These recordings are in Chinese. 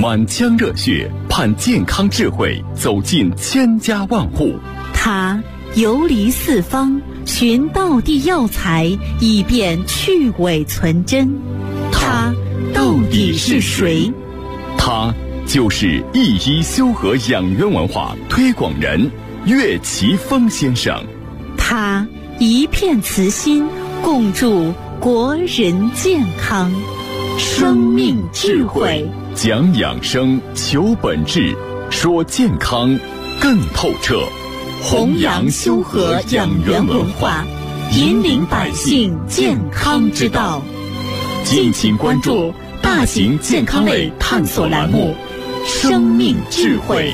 满腔热血盼健康智慧走进千家万户。 他游离四方，寻道地药材，以便去伪存真。他到底是谁？ 他就是一医修和养元文化推广人岳奇峰先生。 他一片慈心，共筑国人健康。生命智慧， 讲养生，求本质，说健康更透彻。 弘扬修和养元文化，引领百姓健康之道。敬请关注大型健康类探索栏目《生命智慧》。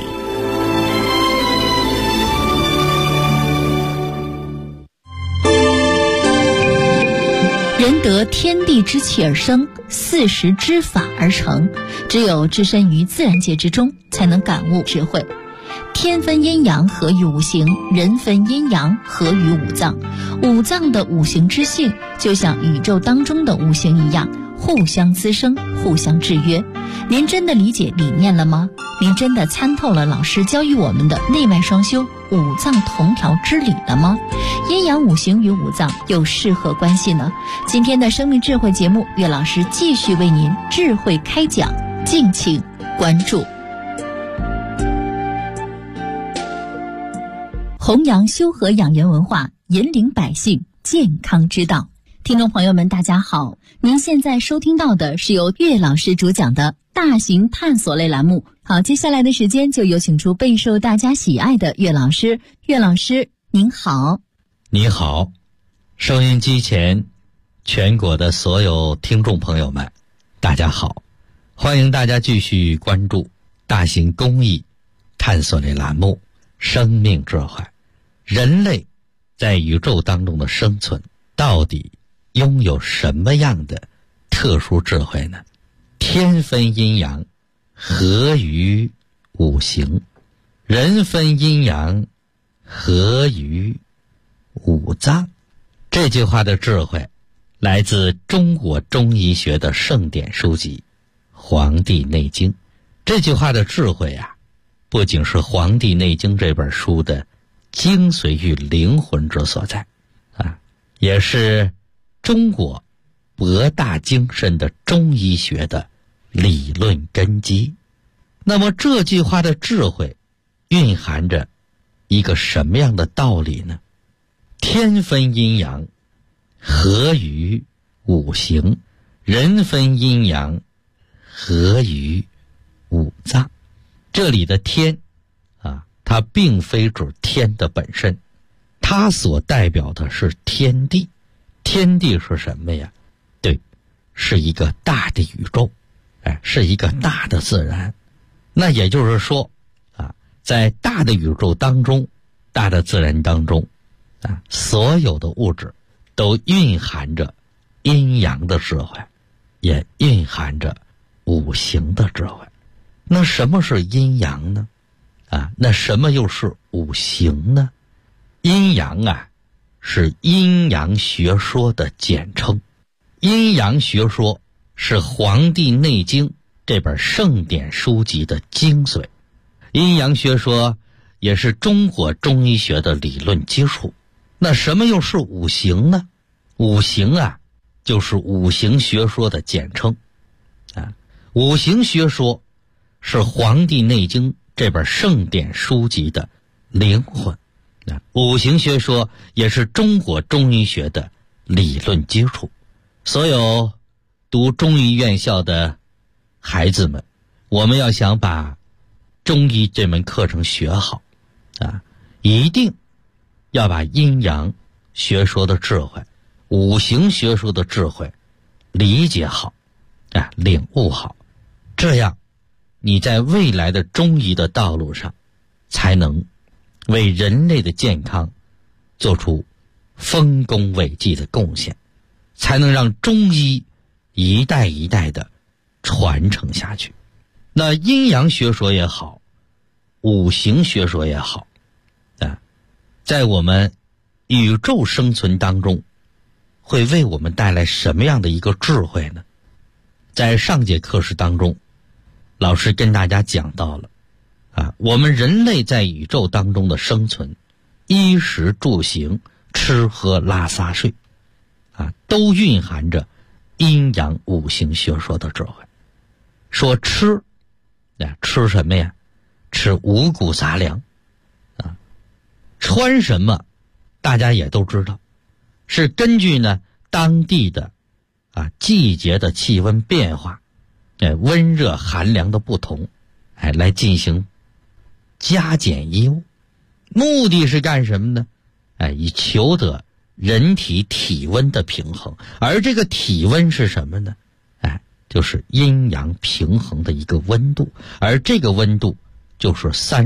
人得天地之气而生，40之法而成。只有置身于自然界之中，才能感悟智慧。天分阴阳，合于五行；人分阴阳，合于五脏。五脏的五行之性，就像宇宙当中的五行一样，互相滋生，互相制约。您真的理解理念了吗？您真的参透了老师教育我们的内外双修、五脏同调之理了吗？阴阳五行与五脏又是何关系呢？今天的生命智慧节目，岳老师继续为您智慧开讲，敬请关注。弘扬修和养元文化，引领百姓健康之道。听众朋友们大家好，您现在收听到的是由岳老师主讲的大型探索类栏目。好，接下来的时间就有请出备受大家喜爱的岳老师。岳老师您好。 你好，收音机前全国的所有听众朋友们大家好，欢迎大家继续关注大型公益探索类栏目生命智慧。人类在宇宙当中的生存到底拥有什么样的特殊智慧呢？天分阴阳，合于五行；人分阴阳，合于五脏。这句话的智慧来自中国中医学的圣典书籍《黄帝内经》。这句话的智慧啊，不仅是《黄帝内经》这本书的精髓与灵魂之所在啊，也是中国博大精深的中医学的理论根基。那么这句话的智慧蕴含着一个什么样的道理呢？天分阴阳，合于五行；人分阴阳，合于五脏。这里的天啊，它并非指天的本身，它所代表的是天地。天地是什么呀？对，是一个大的宇宙，是一个大的自然。那也就是说啊，在大的宇宙当中，大的自然当中啊，所有的物质都蕴含着阴阳的智慧，也蕴含着五行的智慧。那什么是阴阳呢？啊，那什么又是五行呢？阴阳啊，是阴阳学说的简称。阴阳学说是《黄帝内经》这本圣典书籍的精髓。阴阳学说也是中国中医学的理论基础。那什么又是五行呢？五行啊，就是五行学说的简称啊。五行学说是《黄帝内经》这本圣典书籍的灵魂。五行学说也是中国中医学的理论基础。所有读中医院校的孩子们，我们要想把中医这门课程学好啊，一定要把阴阳学说的智慧、五行学说的智慧理解好啊，领悟好，这样你在未来的中医的道路上才能为人类的健康做出丰功伟绩的贡献，才能让中医一代一代的传承下去。那阴阳学说也好，五行学说也好啊，在我们宇宙生存当中会为我们带来什么样的一个智慧呢？在上节课时当中， 老师跟大家讲到了我们人类在宇宙当中的生存，衣食住行、吃喝拉撒睡都蕴含着阴阳五行学说的智慧。说吃什么呀？吃五谷杂粮穿什么大家也都知道，是根据呢当地的季节的气温变化温热寒凉的不同来进行加减衣物，目的是干什么呢？以求得人体体温的平衡。而这个体温是什么呢？就是阴阳平衡的一个温度，而这个温度就是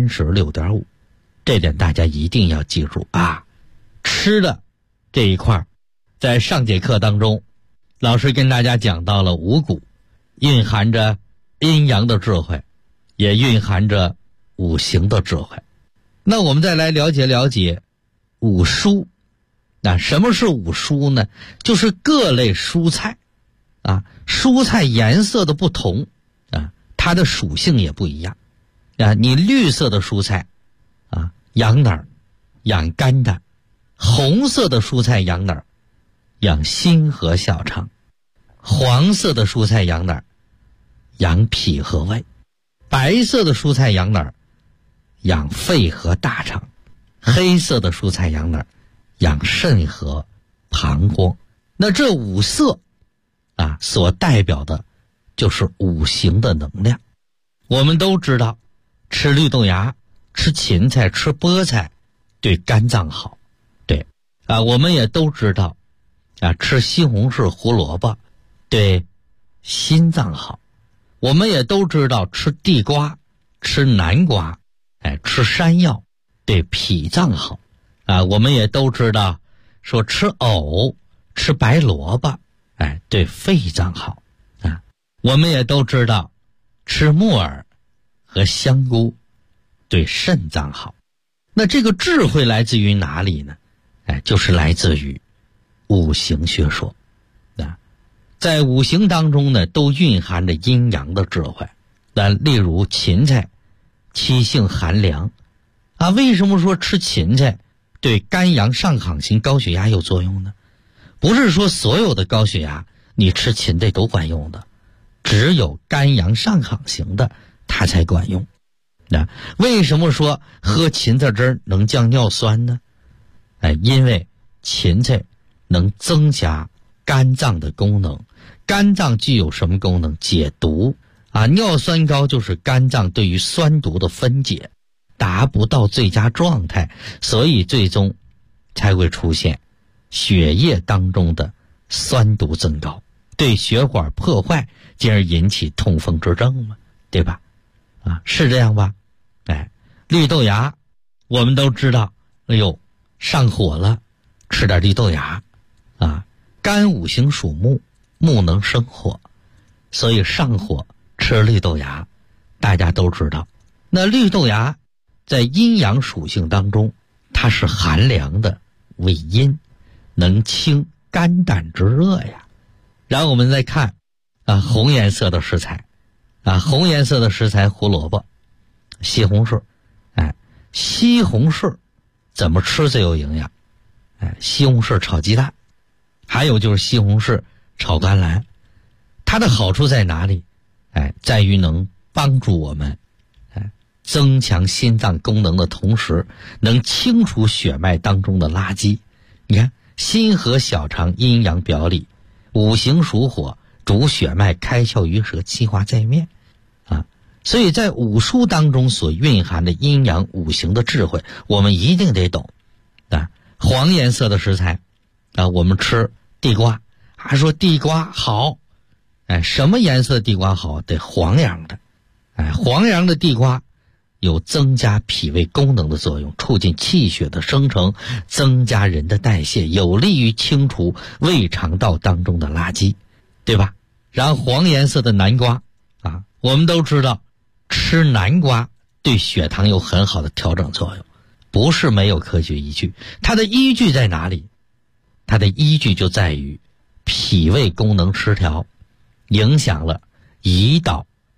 36.5， 这点大家一定要记住吃的这一块，在上节课当中老师跟大家讲到了五谷，蕴含着阴阳的智慧，也蕴含着五行的智慧。那我们再来了解五蔬。什么是五蔬呢？就是各类蔬菜蔬菜颜色的不同它的属性也不一样你绿色的蔬菜养哪儿？养肝胆。红色的蔬菜养哪儿？养心和小肠。黄色的蔬菜养哪儿？养脾和胃。白色的蔬菜养哪儿？养肺和大肠。黑色的蔬菜养哪儿？养肾和膀胱。那这五色所代表的就是五行的能量。我们都知道吃绿豆芽、吃芹菜、吃菠菜对肝脏好，对我们也都知道吃西红柿、胡萝卜对心脏好。我们也都知道吃地瓜、吃南瓜吃山药对脾脏好我们也都知道说吃藕、吃白萝卜对肺脏好我们也都知道吃木耳和香菇对肾脏好。那这个智慧来自于哪里呢？就是来自于五行学说在五行当中呢，都蕴含着阴阳的智慧。例如芹菜气性寒凉为什么说吃芹菜对肝阳上亢型高血压有作用呢？不是说所有的高血压你吃芹菜都管用的，只有肝阳上亢型的它才管用为什么说喝芹菜汁能降尿酸呢？因为芹菜能增加肝脏的功能。肝脏具有什么功能？解毒尿酸高就是肝脏对于酸毒的分解达不到最佳状态，所以最终才会出现血液当中的酸毒增高，对血管破坏，进而引起痛风之症嘛，对吧？是这样吧？绿豆芽我们都知道，上火了，吃点绿豆芽肝五行属木，木能生火，所以上火吃绿豆芽，大家都知道。那绿豆芽在阴阳属性当中，它是寒凉的，为阴，能清肝胆之热呀。然后我们再看红颜色的食材红颜色的食材，胡萝卜、西红柿西红柿怎么吃最有营养？西红柿炒鸡蛋，还有就是西红柿炒甘蓝。它的好处在哪里？在于能帮助我们增强心脏功能的同时，能清除血脉当中的垃圾。你看心和小肠阴阳表里，五行属火，主血脉开窍于舌，气化在面所以在五蔬当中所蕴含的阴阳五行的智慧，我们一定得懂黄颜色的食材我们吃地瓜，还说地瓜好什么颜色地瓜好？得黄瓤的黄瓤的地瓜有增加脾胃功能的作用，促进气血的生成，增加人的代谢，有利于清除胃肠道当中的垃圾，对吧？然后黄颜色的南瓜我们都知道吃南瓜对血糖有很好的调整作用，不是没有科学依据。它的依据在哪里？它的依据就在于脾胃功能失调，影响了胰岛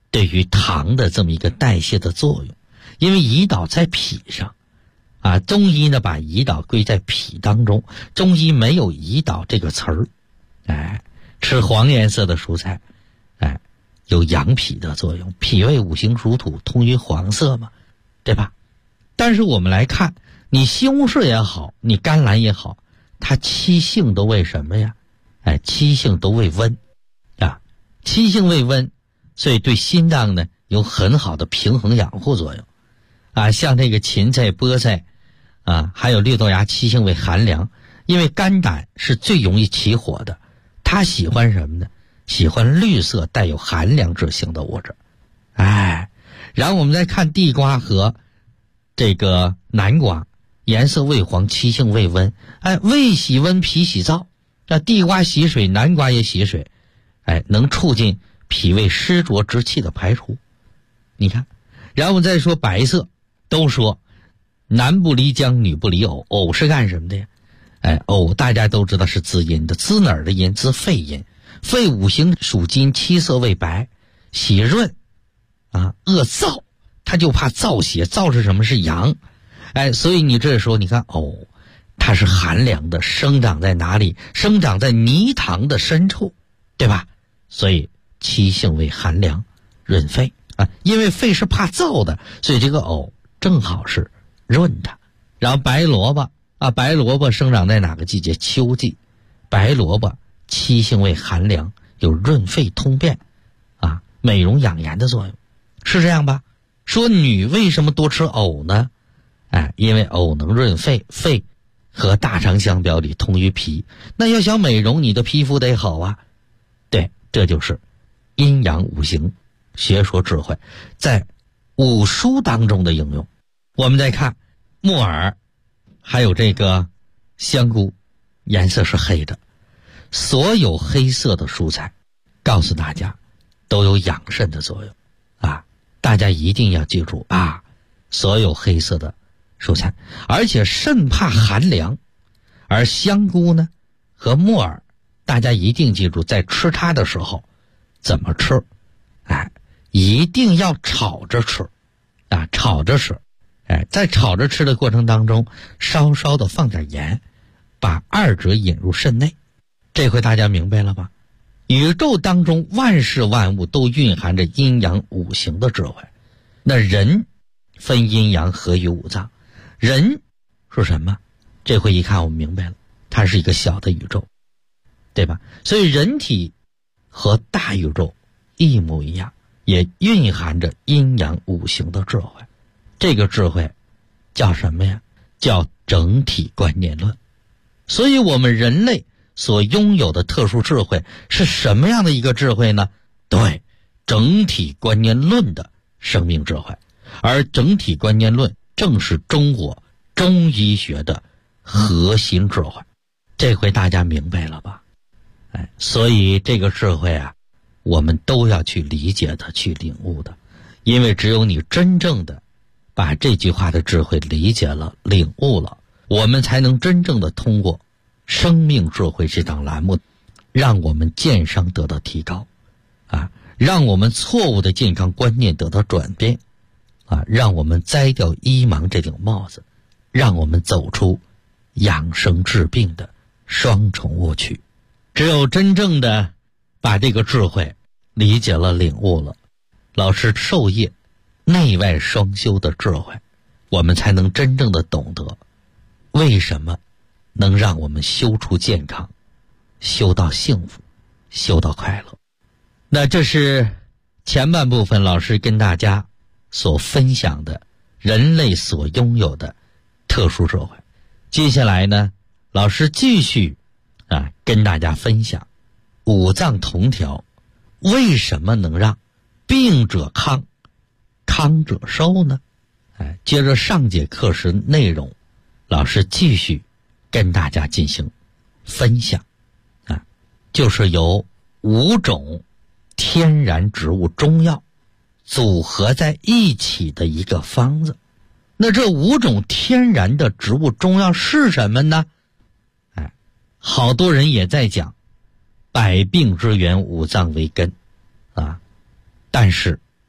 对于糖的这么一个代谢的作用。因为胰岛在脾上啊，中医呢把胰岛归在脾当中，中医没有胰岛这个词儿。吃黄颜色的蔬菜，有养脾的作用，脾胃五行属土，通于黄色嘛，对吧？但是我们来看，你西红柿也好，你甘蓝也好，它七性都为什么呀？七性都为温啊，七性为温，所以对心脏呢有很好的平衡养护作用啊。像这个芹菜、菠菜啊，还有绿豆芽，七性为寒凉，因为肝胆是最容易起火的，它喜欢什么呢？喜欢绿色带有寒凉之性的物质。然后我们再看地瓜和这个南瓜，颜色为黄，七性为温，胃喜温，脾喜燥。那地瓜喜水，南瓜也喜水，能促进脾胃湿浊之气的排除。你看，然后我们再说白色，都说男不离姜，女不离藕，藕是干什么的呀？藕大家都知道是滋阴的，滋哪儿的阴？滋肺阴。肺五行属金，七色为白，喜润啊，恶燥，它就怕燥邪。燥是什么？是阳。所以你这时候你看藕，它是寒凉的，生长在哪里？生长在泥塘的深处，对吧？所以七性为寒凉，润肺啊。因为肺是怕燥的，所以这个藕正好是润它。然后白萝卜啊，白萝卜生长在哪个季节？秋季。白萝卜七性为寒凉，有润肺通便啊，美容养颜的作用，是这样吧？说女为什么多吃藕呢？因为藕能润肺，肺和大肠相表里，通于脾。那要想美容，你的皮肤得好啊。对，这就是阴阳五行学说智慧在五蔬当中的应用。我们再看木耳，还有这个香菇，颜色是黑的。所有黑色的蔬菜，告诉大家都有养肾的作用啊！大家一定要记住啊！所有黑色的蔬菜，而且肾怕寒凉，而香菇呢和木耳，大家一定记住，在吃它的时候怎么吃？一定要炒着吃啊！炒着吃，在炒着吃的过程当中，稍稍的放点盐，把二者引入肾内。这回大家明白了吧？宇宙当中万事万物都蕴含着阴阳五行的智慧。那人分阴阳合于五脏，人是什么？这回一看我们明白了，它是一个小的宇宙，对吧？所以人体和大宇宙一模一样，也蕴含着阴阳五行的智慧。这个智慧叫什么呀？叫整体观念论。所以我们人类所拥有的特殊智慧是什么样的一个智慧呢？对，整体观念论的生命智慧。而整体观念论正是中国中医学的核心智慧。这回大家明白了吧？所以这个智慧啊，我们都要去理解的，去领悟的。因为只有你真正的把这句话的智慧理解了、领悟了，我们才能真正的通过生命智慧这档栏目，让我们健康得到提高啊，让我们错误的健康观念得到转变啊，让我们摘掉医盲这顶帽子，让我们走出养生治病的双重误区。只有真正的把这个智慧理解了、领悟了，老师授业内外双修的智慧，我们才能真正的懂得为什么能让我们修出健康，修到幸福，修到快乐。那这是前半部分老师跟大家所分享的人类所拥有的特殊智慧。接下来呢，老师继续跟大家分享五脏同调为什么能让病者康，康者寿呢？接着上节课时内容，老师继续跟大家进行分享就是由5种天然植物中药组合在一起的一个方子。那这5种天然的植物中药是什么呢？好多人也在讲百病之源，五脏为根但是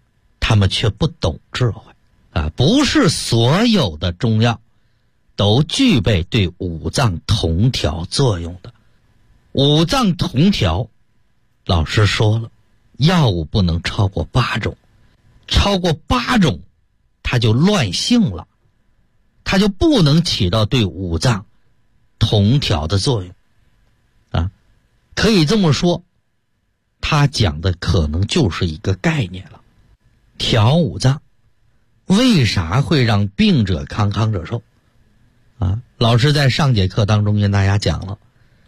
他们却不懂智慧啊！不是所有的中药都具备对五脏同调作用的。五脏同调，老师说了，药物不能超过8种，超过8种，它就乱性了，它就不能起到对五脏同调的作用啊！可以这么说，他讲的可能就是一个概念了。调五脏，为啥会让病者康，康者寿啊？老师在上节课当中跟大家讲了，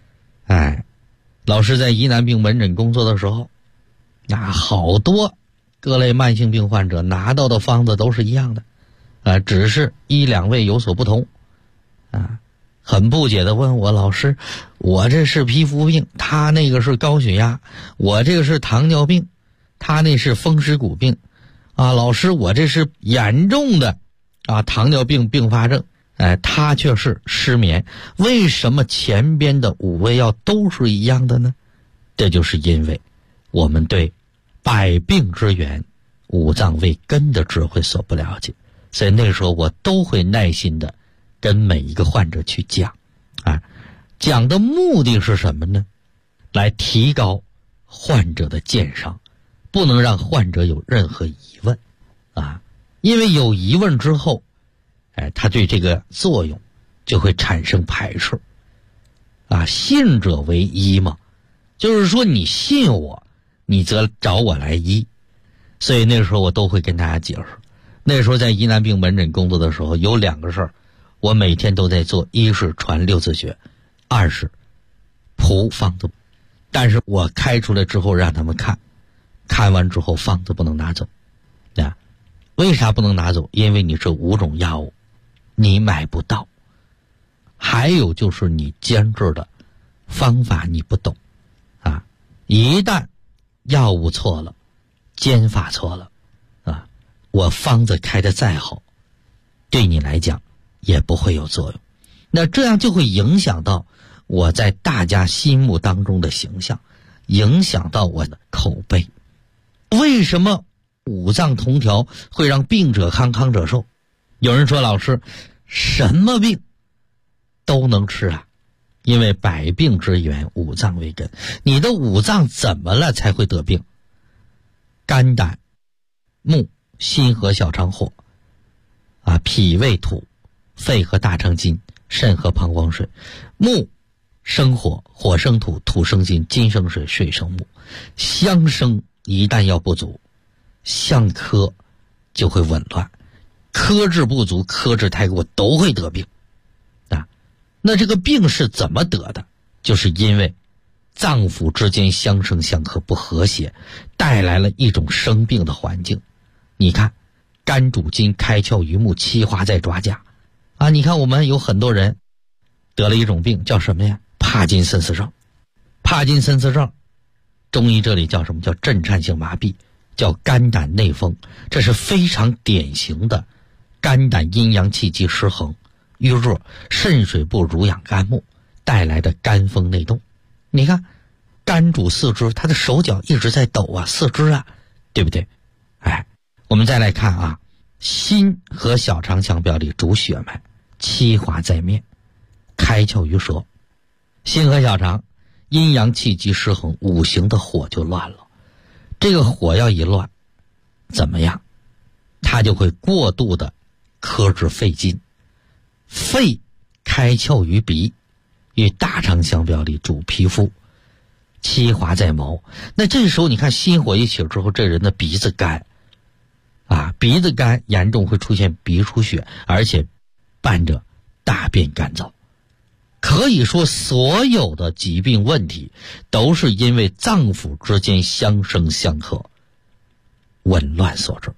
老师在疑难病门诊工作的时候，好多各类慢性病患者拿到的方子都是一样的，只是1、2味有所不同很不解的问我，老师，我这是皮肤病，他那个是高血压，我这个是糖尿病，他那是风湿骨病老师，我这是严重的糖尿病并发症，他却是失眠，为什么前边的5味药都是一样的呢？这就是因为我们对百病之源、五脏为根的智慧所不了解，所以那时候我都会耐心的跟每一个患者去讲讲的目的是什么呢？来提高患者的鉴赏，不能让患者有任何疑问因为有疑问之后他对这个作用就会产生排斥信者为医嘛，就是说你信我，你则找我来医。所以那时候我都会跟大家解释，那时候在疑难病门诊工作的时候，有2个事儿我每天都在做，一是传6字诀，2是铺方子。但是我开出来之后让他们看完之后方子不能拿走为啥不能拿走？因为你这5种药物你买不到，还有就是你监制的方法你不懂一旦药物错了，监法错了我方子开得再好，对你来讲也不会有作用。那这样就会影响到我在大家心目当中的形象，影响到我的口碑。为什么五脏同调会让病者康，康者寿？有人说，老师，什么病都能吃因为百病之源，五脏为根。你的五脏怎么了才会得病？肝胆木心和小肠火脾胃土，肺和大肠金，肾和膀胱水。木生火，火生土，土生金，金生水，水生木。相生一旦要不足，相克就会紊乱，克制不足，克制太过，都会得病那这个病是怎么得的？就是因为脏腑之间相生相克不和谐，带来了一种生病的环境。你看，肝主筋，开窍于目，七华在爪甲你看我们有很多人得了一种病叫什么呀？帕金森氏症。帕金森氏症中医这里叫什么？叫震颤性麻痹，叫肝胆内风。这是非常典型的肝胆阴阳气机失衡，瘀热，肾水不濡养肝木带来的肝风内动。你看肝主四肢，他的手脚一直在抖四肢对不对？我们再来看心和小肠相表里主血脉，七华在面，开窍于舌。心和小肠阴阳气机失衡，五行的火就乱了。这个火要一乱怎么样？它就会过度的克制肺经。肺开窍于鼻，与大肠相表里主皮肤，七华在毛。那这时候你看心火一起之后，这人的鼻子干鼻子干严重会出现鼻出血，而且伴着大便干燥。可以说所有的疾病问题都是因为脏腑之间相生相克紊乱所致。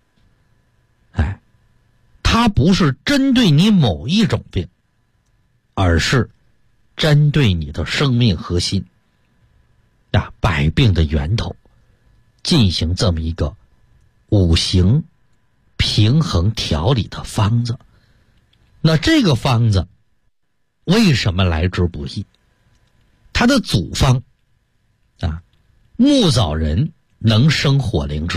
它不是针对你某一种病，而是针对你的生命核心百病的源头进行这么一个五行平衡调理的方子。那这个方子为什么来之不易？它的组方木枣仁能生火灵芝，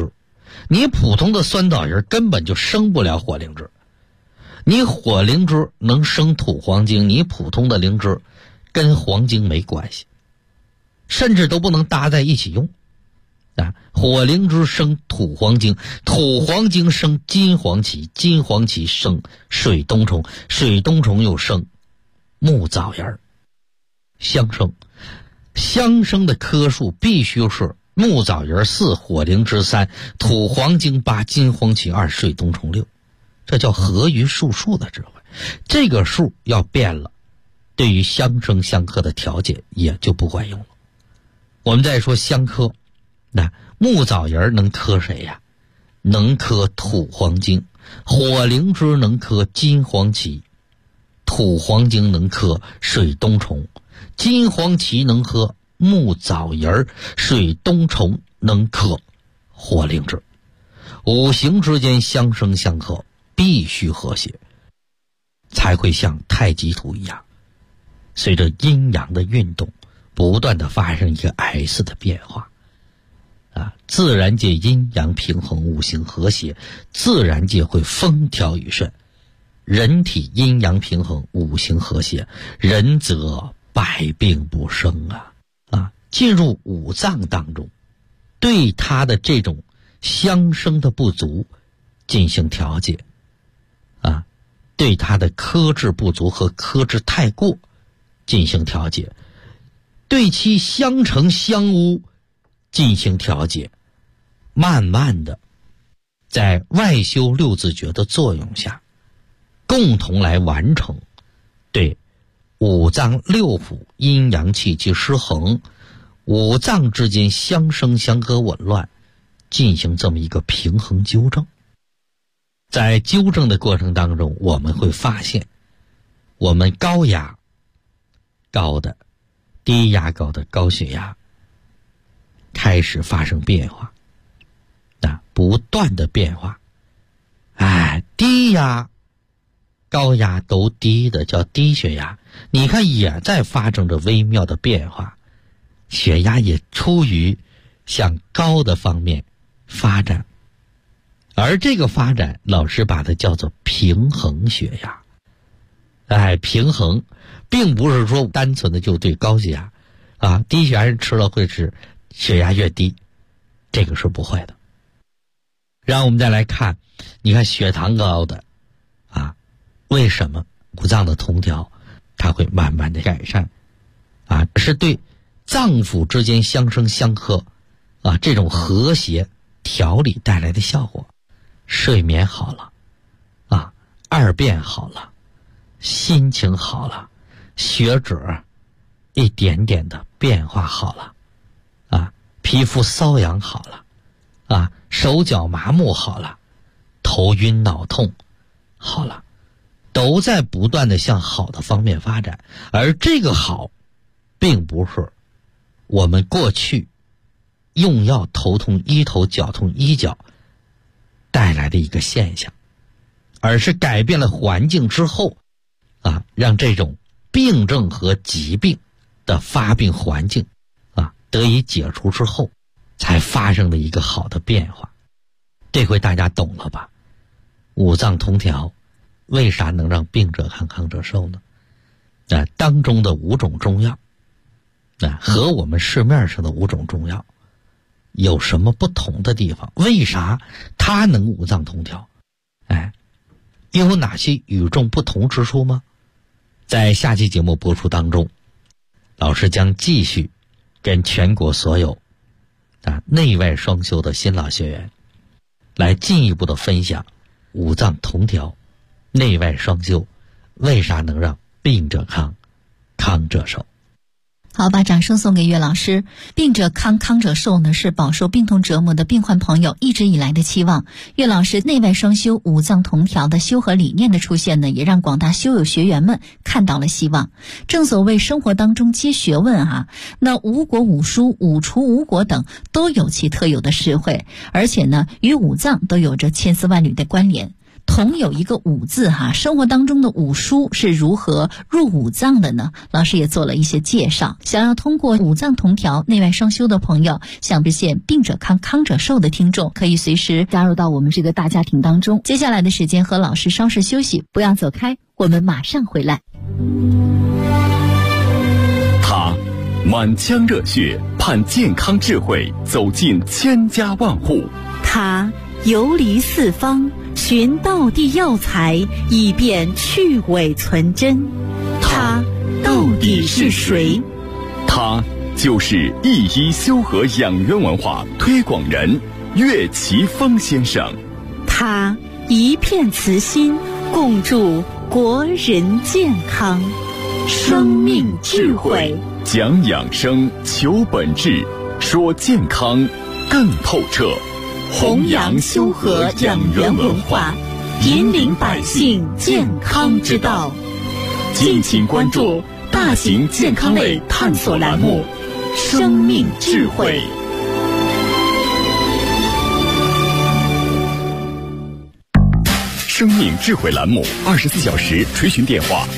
你普通的酸枣仁根本就生不了火灵芝，你火灵芝能生土黄精，你普通的灵芝跟黄精没关系，甚至都不能搭在一起用啊！火灵芝生土黄精，土黄精生金黄芪，金黄芪生水冬虫，水冬虫又生木枣仁。相生，相生的棵数必须是木枣仁4，火灵芝3，土黄精8，金黄芪2，水冬虫6，这叫合于数数的智慧。这个数要变了，对于相生相克的调节也就不管用了。我们再说相克，那木枣仁能克谁呀？能克土黄精，火灵芝能克金黄芪，土黄精能克水冬虫，金黄芪能克木枣仁，水冬虫能克火灵芝。五行之间相生相克，必须和谐，才会像太极图一样，随着阴阳的运动不断的发生一个 S 的变化啊！自然界阴阳平衡，五行和谐，自然界会风调雨顺。人体阴阳平衡，五行和谐，人则百病不生啊！进入五脏当中，对它的这种相生的不足进行调节啊，对它的克制不足和克制太过进行调节，对其相成相污进行调节，慢慢的在外修六字诀的作用下，共同来完成对五脏六腑阴阳气机失衡，五脏之间相生相克紊乱进行这么一个平衡纠正。在纠正的过程当中，我们会发现我们高压高的、低压高的高血压开始发生变化，不断的变化。低压高压都低的叫低血压，你看也在发生着微妙的变化，血压也出于向高的方面发展，而这个发展老师把它叫做平衡血压。平衡并不是说单纯的就对高血压低血压人吃了会使血压越低，这个是不会的。然后我们再来看，你看血糖高的为什么五脏的同调它会慢慢的改善是对脏腑之间相生相克这种和谐调理带来的效果。睡眠好了二便好了，心情好了，血脂一点点的变化好了皮肤瘙痒好了手脚麻木好了，头晕脑痛好了，都在不断的向好的方面发展。而这个好并不是我们过去用药头痛医头脚痛医脚带来的一个现象，而是改变了环境之后让这种病症和疾病的发病环境得以解除之后才发生的一个好的变化。这回大家懂了吧？五脏同调为啥能让病者康康者寿呢？当中的5种中药和我们市面上的5种中药有什么不同的地方？为啥它能五脏同调？有哪些与众不同之处吗？在下期节目播出当中，老师将继续跟全国所有内外双修的新老学员来进一步的分享五脏同调内外双修为啥能让病者康康者寿。 好，把掌声送给岳老师。病者康康者寿呢，是饱受病痛折磨的病患朋友一直以来的期望。岳老师内外双修五脏同调的修和理念的出现呢，也让广大修友学员们看到了希望。正所谓生活当中皆学问那五果五蔬五除五果等都有其特有的实惠，而且呢与五脏都有着千丝万缕的关联。 同有一个五字哈，生活当中的五蔬是如何入五脏的呢？老师也做了一些介绍。想要通过五脏同调、内外双修的朋友，想实现病者康、康者寿的听众，可以随时加入到我们这个大家庭当中。接下来的时间和老师稍事休息，不要走开，我们马上回来。 他满腔热血，盼健康智慧走进千家万户。 他游离四方，寻道地药材，以便去伪存真。他到底是谁？ 他就是一一修和养元文化推广人岳奇峰先生。 他一片慈心，共筑国人健康。生命智慧， 讲养生，求本质，说健康更透彻。 弘扬修和养元文化，引领百姓健康之道。 敬请关注大型健康类探索栏目《生命智慧》。生命智慧栏目24小时垂询电话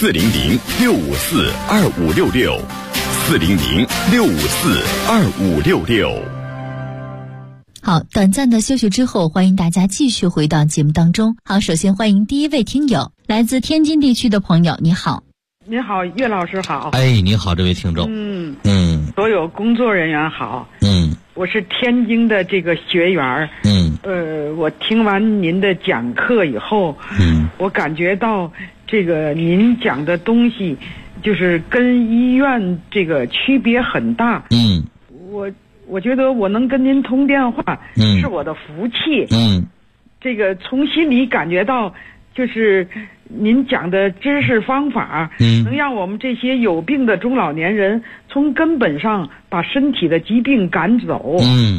：400-654-2566，400-654-2566。 好，短暂的休息之后，欢迎大家继续回到节目当中。好，首先欢迎第一位听友，来自天津地区的朋友，你好。 你好，岳老师好。 哎，你好，这位听众。 所有工作人员好。我是天津的这个学员。我听完您的讲课以后，我感觉到这个您讲的东西，就是跟医院这个区别很大。我觉得我能跟您通电话，是我的福气。这个从心里感觉到，就是您讲的知识方法，能让我们这些有病的中老年人从根本上把身体的疾病赶走。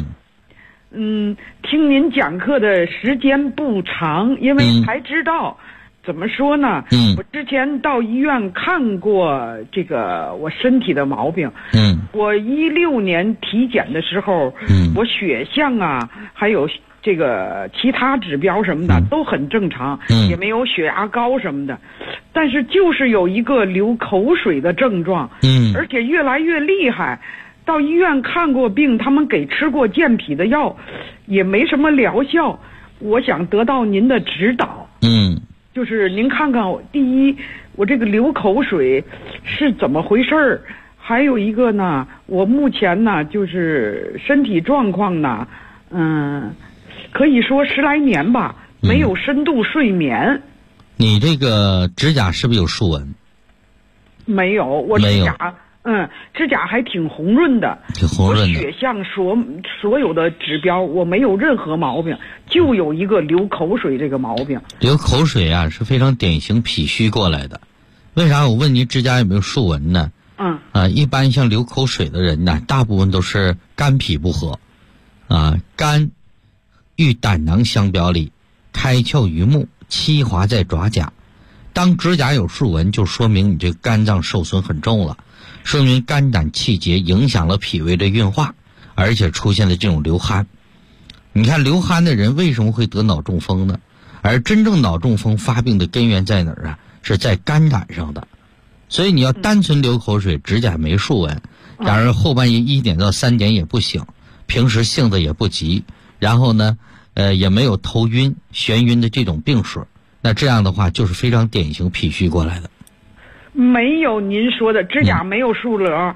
听您讲课的时间不长，因为才知道。怎么说呢？我之前到医院看过这个我身体的毛病。我16年体检的时候，我血象啊，还有这个其他指标什么的都很正常，也没有血压高什么的。但是就是有一个流口水的症状，而且越来越厉害。到医院看过病，他们给吃过健脾的药，也没什么疗效。我想得到您的指导。就是您看看，第一，我这个流口水是怎么回事儿？还有一个呢，我目前呢，就是身体状况呢，可以说10来年吧，没有深度睡眠。 你这个指甲是不是有竖纹？ 没有，我指甲。指甲还挺红润的， 挺红润的。 我血象所有的指标我没有任何毛病，就有一个流口水这个毛病。 流口水啊是非常典型脾虚过来的。为啥我问您指甲有没有竖纹呢？一般像流口水的人呢，大部分都是肝脾不和。肝与胆囊相表里，开窍于目，栖华在爪甲。当指甲有竖纹，就说明你这个肝脏受损很重了。说明肝胆气结影响了脾胃的运化，而且出现了这种流汗。你看流汗的人为什么会得脑中风呢？而真正脑中风发病的根源在哪儿啊？是在肝胆上的。所以你要单纯流口水，指甲没竖纹，然而后半夜1点到3点也不醒，平时性子也不急，然后呢也没有头晕眩晕的这种病史，那这样的话就是非常典型脾虚过来的。 没有您说的指甲没有竖棱，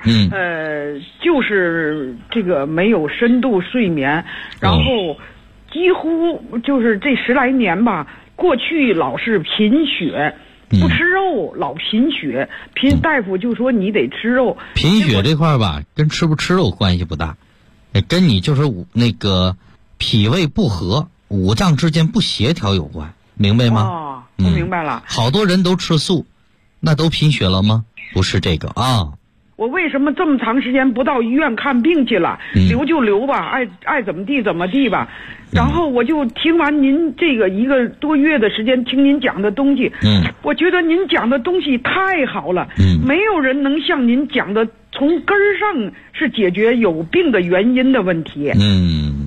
就是这个没有深度睡眠，然后几乎就是这10来年吧，过去老是贫血，不吃肉，老贫血，大夫就说你得吃肉。 贫血这块吧，跟吃不吃肉关系不大，跟你就是那个脾胃不和、五脏之间不协调有关，明白吗？ 我明白了。 好多人都吃素。那都贫血了吗？不是这个啊。 我为什么这么长时间不到医院看病去了？留就留吧，爱怎么地怎么地吧。然后我就听完您这个1个多月的时间，听您讲的东西，我觉得您讲的东西太好了。没有人能像您讲的从根儿上是解决有病的原因的问题。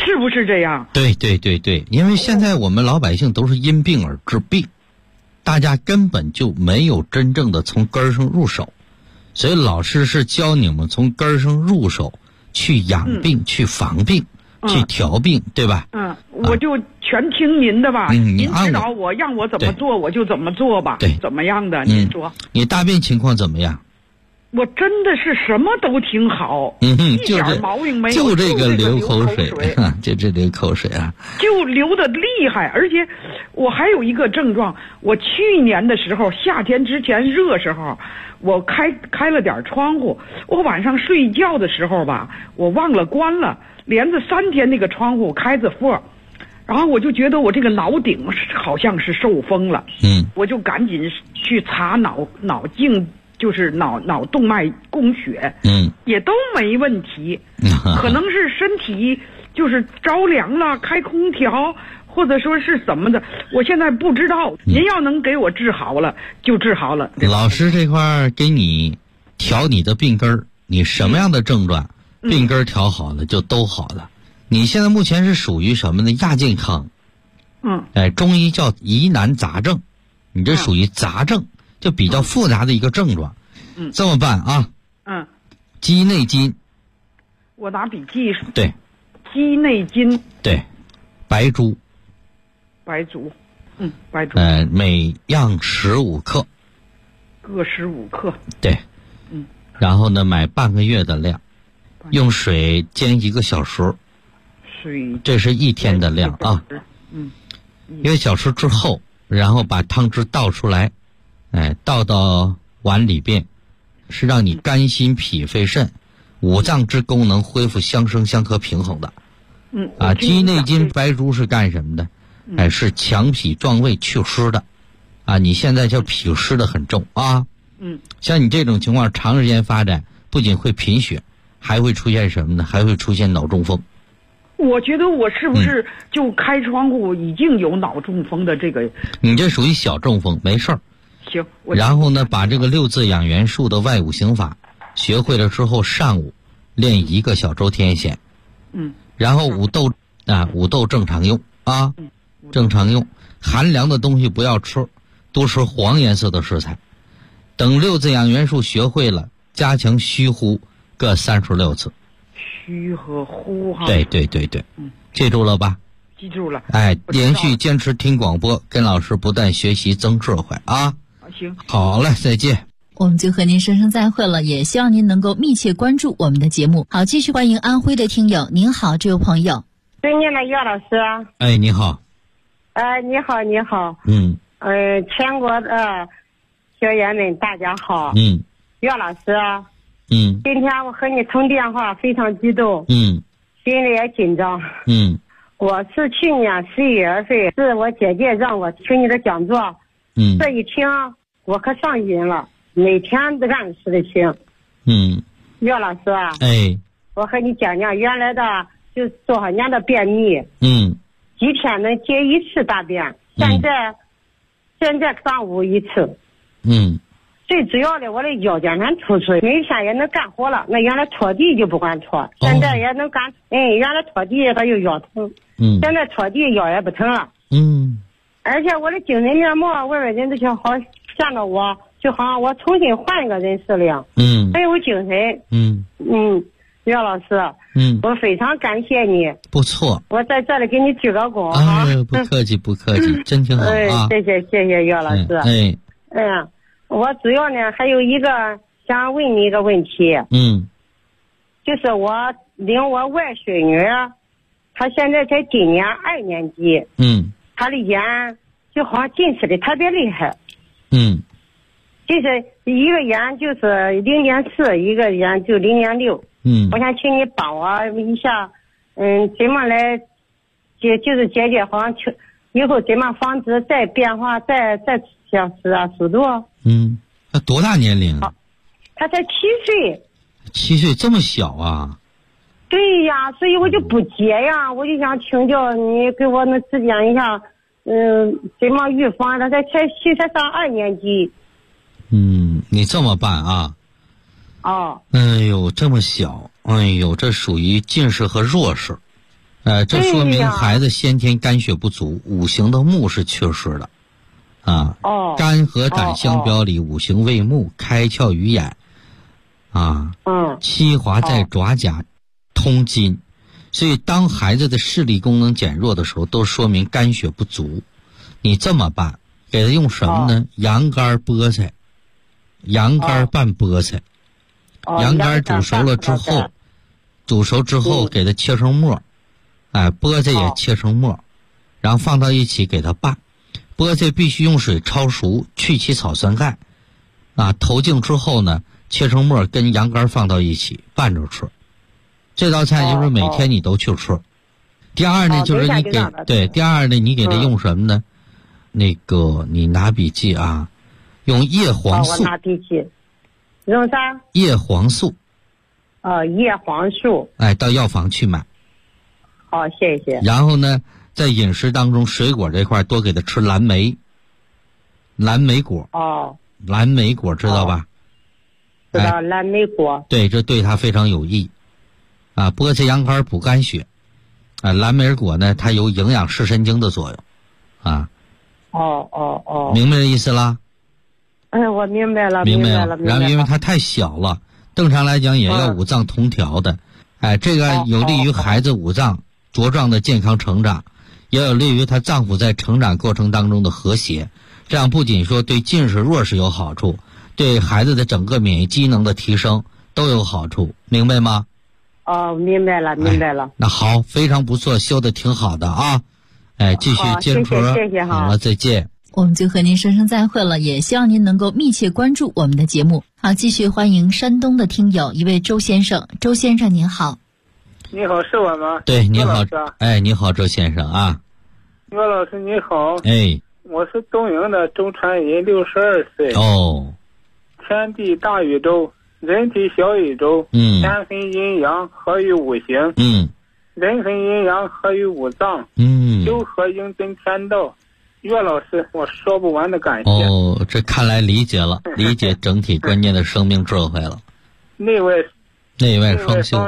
是不是这样？ 对对对对，因为现在我们老百姓都是因病而治病，大家根本就没有真正的从根儿上入手，所以老师是教你们从根儿上入手，去养病、去防病、去调病，对吧？ 我就全听您的吧。 你指导我，让我怎么做我就怎么做吧。 对， 怎么样的？您说。 你大便情况怎么样？ 我真的是什么都挺好，一点毛病没有， 就这个流口水，就这流口水啊， 就流得厉害。而且我还有一个症状，我去年的时候夏天之前热时候，我开了点窗户，我晚上睡觉的时候吧，我忘了关了，连着3天那个窗户开着缝，然后我就觉得我这个脑顶好像是受风了，我就赶紧去查脑镜。就是脑动脉供血，也都没问题，可能是身体就是着凉了，开空调，或者说是怎么的，我现在不知道。您要能给我治好了，就治好了。 老师这块给你调你的病根儿，你什么样的症状，病根儿调好了就都好了。你现在目前是属于什么呢？亚健康。中医叫疑难杂症，你这属于杂症。就比较复杂的一个症状，这么办啊？鸡内金， 我拿笔记。 对， 鸡内金。 对，白术。 白术，白术。 每样15克， 各15克。 对，然后呢，买半个月的量，用水煎1个小时。这是1天的量啊。1个小时之后，然后把汤汁倒出来。倒到碗里边，是让你肝心脾肺肾5脏之功能恢复相生相克平衡的。鸡内金白术是干什么的？是强脾壮胃祛湿的。你现在就脾湿的很重啊。像你这种情况长时间发展，不仅会贫血，还会出现什么呢？还会出现脑中风。 我觉得我是不是就开窗户已经有脑中风的这个？ 你这属于小中风，没事儿。 行， 然后呢，把这个6字养元术的外五行法学会了之后，上午练1个小周天线，然后五豆正常用啊，正常用，寒凉的东西不要吃，多吃黄颜色的食材。等6字养元术学会了，加强虚呼各36次。 虚和呼哈。 对对对对，记住了吧？ 记住了。 连续坚持听广播，跟老师不断学习增智慧啊。 行， 好嘞，再见。 我们就和您说声再会了，也希望您能够密切关注我们的节目。好，继续欢迎安徽的听友。您好，这位朋友。 尊敬的岳老师。 你好。 你好，你好。全国的学员们大家好。岳老师。今天我和你通电话非常激动。心里也紧张。我是去年11月份，是我姐姐让我听你的讲座。这一听我可上瘾了，每天都按时的听。岳老师啊，我和你讲讲原来的就多少年的便秘，几天能解1次大便，现在上午1次。最主要的我的腰间盘突出，每天也能干活了。那原来拖地就不管拖，现在也能干。原来拖地它就腰疼，现在拖地腰也不疼了。而且我的精神面貌，外面人都就好见到我，就好像我重新换一个人似的样。很有精神。岳老师，我非常感谢你。 不错。 我在这里给你鞠个躬啊！不客气，不客气，真挺好啊！ 谢谢岳老师。我主要呢还有一个想问你一个问题。就是我领我外孙女，她现在才今年2年级。她的眼就好像近视的特别厉害。就是一个眼就是0.4，一个眼就0.6。我想请你帮我一下，怎么来就是姐姐好像以后怎么防止再变化再消失啊速度。 他多大年龄？ 他才7岁。 7岁这么小啊？ 对呀，所以我就不解呀，我就想请教你给我能指点一下，怎么预防？他才上2年级。 你这么办啊？ 哦。 哎呦，这么小，哎呦，这属于近视和弱视。 这说明孩子先天肝血不足，五行的木是缺失的，啊，肝和胆相表里，五行为木，开窍于眼，啊，七华在爪甲，通筋，所以当孩子的视力功能减弱的时候，都说明肝血不足。你这么办，给他用什么呢？羊肝菠菜，羊肝拌菠菜，羊肝煮熟了之后，给它切成末。菠菜也切成末，然后放到一起给它拌。菠菜必须用水焯熟，去其草酸钙，投净之后呢，切成末跟羊肝放到一起拌着吃。这道菜就是每天你都去吃。第二呢，就是你给第二呢，你给它用什么呢？那个你拿笔记啊，用叶黄素。 我拿笔记。用啥？ 叶黄素。 叶黄素。 到药房去买。 好，谢谢。 然后呢，在饮食当中，水果这块多给他吃蓝莓果。蓝莓果知道吧？ 知道蓝莓果。 对，这对他非常有益。菠菜羊肝补肝血，蓝莓果呢，它有营养视神经的作用。明白这意思啦？ 我明白了。 然后因为它太小了，正常来讲也要五脏同调的。这个有利于孩子五脏茁壮的健康成长，也有利于他脏腑在成长过程当中的和谐。这样不仅说对近视弱视有好处，对孩子的整个免疫机能的提升都有好处，明白吗？ 明白了。 那好，非常不错，修得挺好的啊。继续坚持。 谢谢好了，再见。 我们就和您说声再会了，也希望您能够密切关注我们的节目。好，继续欢迎山东的听友一位周先生。周先生您好。 你好，是我吗？ 对，你好。你好，周先生啊。 岳老师你好。我是东营的周传银，62岁。天地大宇宙，人体小宇宙。天分阴阳合于五行。人分阴阳合于五脏。修和应真天道。岳老师，我说不完的感谢。 这看来理解了，理解整体关键的生命智慧了。 内外双修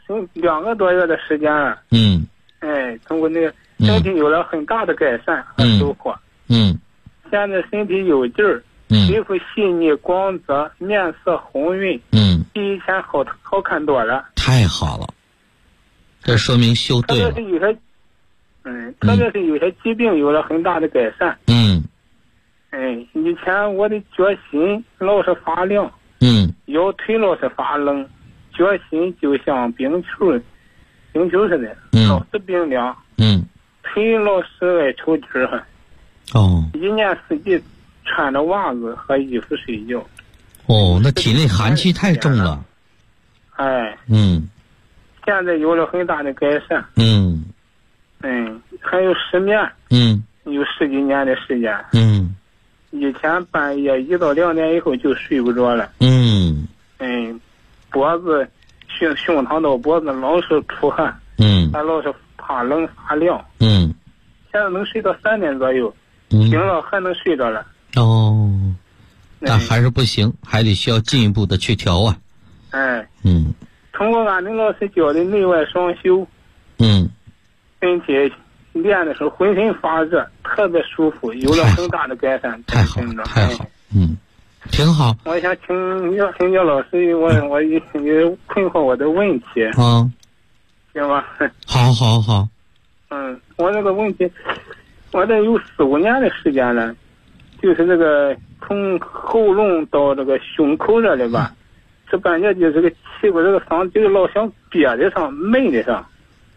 2个多月的时间了。通过那个身体有了很大的改善和收获。现在身体有劲儿，皮肤细腻光泽，面色红润。比以前好看多了。 太好了，这说明修对了。 特别是有些疾病有了很大的改善。以前我的脚心老是发凉。腰腿老是发冷，脚心就像冰球似的，老是冰凉。腿老是爱抽筋儿。一年四季穿着袜子和衣服睡觉。 那体内寒气太重了。 现在有了很大的改善。还有失眠。有10几年的时间。以前半夜1到2点以后就睡不着了。脖子胸膛到脖子老是出汗。还老是怕冷怕凉。现在能睡到3点左右。醒了还能睡着了。 但还是不行，还得需要进一步的去调啊。 通过俺们老师教的内外双修。身体练的时候浑身发热，特别舒服，有了很大的改善。 太好了，太好。挺好。 我想请教老师，我困惑我的问题。行吧？ 好。 我这个问题，我这有4、5年的时间了，就是这个从喉咙到这个胸口这里吧，这半截就这个气管这个嗓子老想憋在上，闷在上。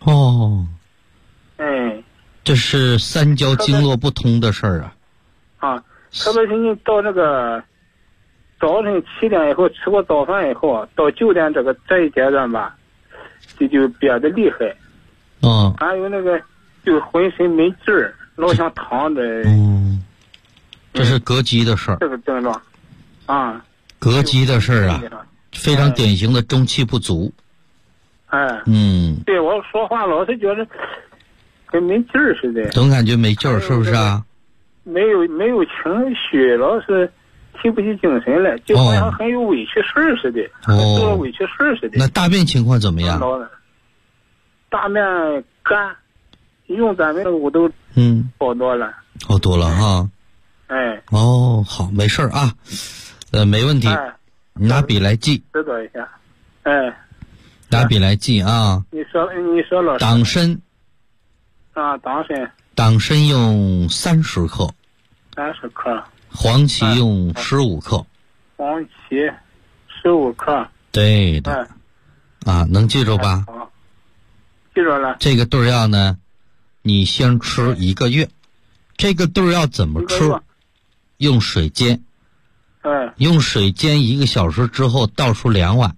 这是三焦经络不通的事儿啊。 特别是你到这个早晨7点以后吃过早饭以后，到9点这一阶段吧，就憋得厉害。还有那个就浑身没劲儿，老想躺着。 这是膈肌的事儿。 这个症状膈肌的事儿啊，非常典型的中气不足。 对，我说话老是觉得跟没劲儿似的， 总感觉没劲儿，是不是啊？ 没有情绪，老是提不起精神来，就好像很有委屈事儿似的，受了委屈事儿似的。 那大便情况怎么样？ 大便干，用咱们我都好多了， 好多了哈。 哎。 哦，好，没事啊，没问题。拿笔来记。 知道一下。哎。 拿笔来记啊。 你说老师。 党参。 啊，党参。 党参用30克。 30克。 黄芪用15克。 黄芪15克。 对的。啊，能记住吧？ 好，记住了。 这个对药呢，你先吃1个月。这个对药怎么吃？用水煎。用水煎1个小时之后倒出2碗。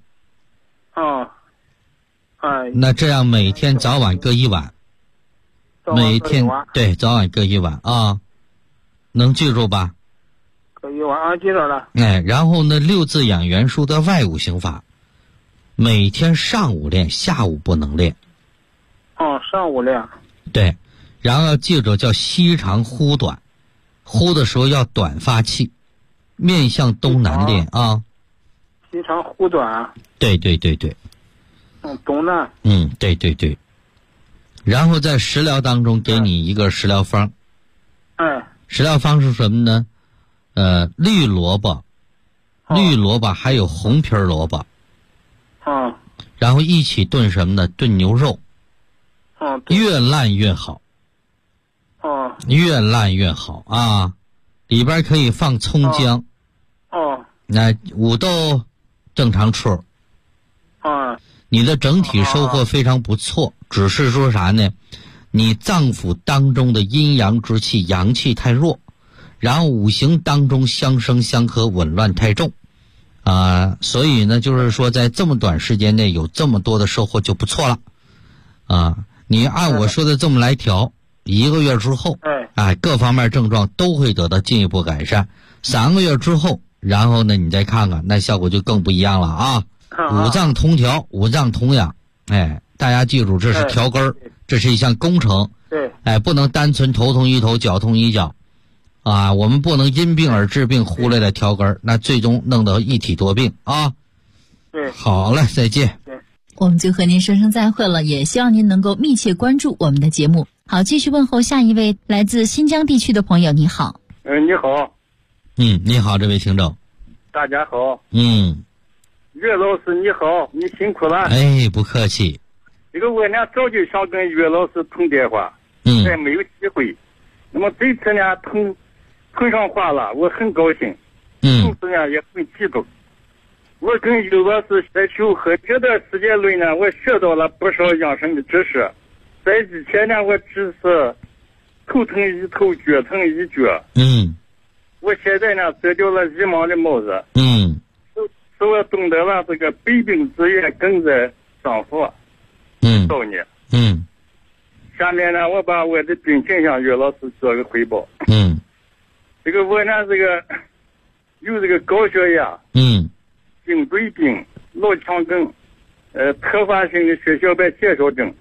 那这样每天早晚各1碗。每天对，早晚各1碗啊，能记住吧？ 各1碗啊，记住了。 然后呢，6字养元术的外五行法，每天上午练，下午不能练。 上午练。 对，然后要记住叫吸长呼短，呼的时候要短发气，面向东南练啊。 吸长呼短。 对。 东南。 对。然后在食疗当中给你一个食疗方。食疗方是什么呢？绿萝卜还有红皮萝卜。然后一起炖什么呢？炖牛肉。越烂越好。越烂越好啊！里边可以放葱姜。那五豆正常吃。你的整体收获非常不错，只是说啥呢？你脏腑当中的阴阳之气、阳气太弱，然后五行当中相生相克、紊乱太重，所以呢，就是说在这么短时间内有这么多的收获就不错了，你按我说的这么来调，1个月之后，各方面症状都会得到进一步改善。3个月之后，然后呢，你再看看，那效果就更不一样了啊！五脏同调，五脏同养，大家记住，这是调根儿，这是一项工程。不能单纯头痛医头，脚痛医脚，我们不能因病而治病，忽略了调根儿，那最终弄得一体多病啊。好嘞，再见。 我们就和您说声再会了，也希望您能够密切关注我们的节目。好，继续问候下一位来自新疆地区的朋友，你好。 你好。 你好，这位听众。 大家好。岳老师你好，你辛苦了。 不客气。 这个我呢早就想跟岳老师通电话，但没有机会。那么这次呢通上话了，我很高兴，同时呢也很激动。我跟岳老师在修和这段时间内呢，我学到了不少养生的知识。在以前呢，我只是头疼一头，脚疼一脚。我现在呢摘掉了一毛的帽子。使我懂得了这个百病之源根在脏腑。道理。下面呢，我把我的病情向岳老师做个汇报。这个我呢，这个有这个高血压。颈椎病、脑腔梗，特发性的血小板减少症。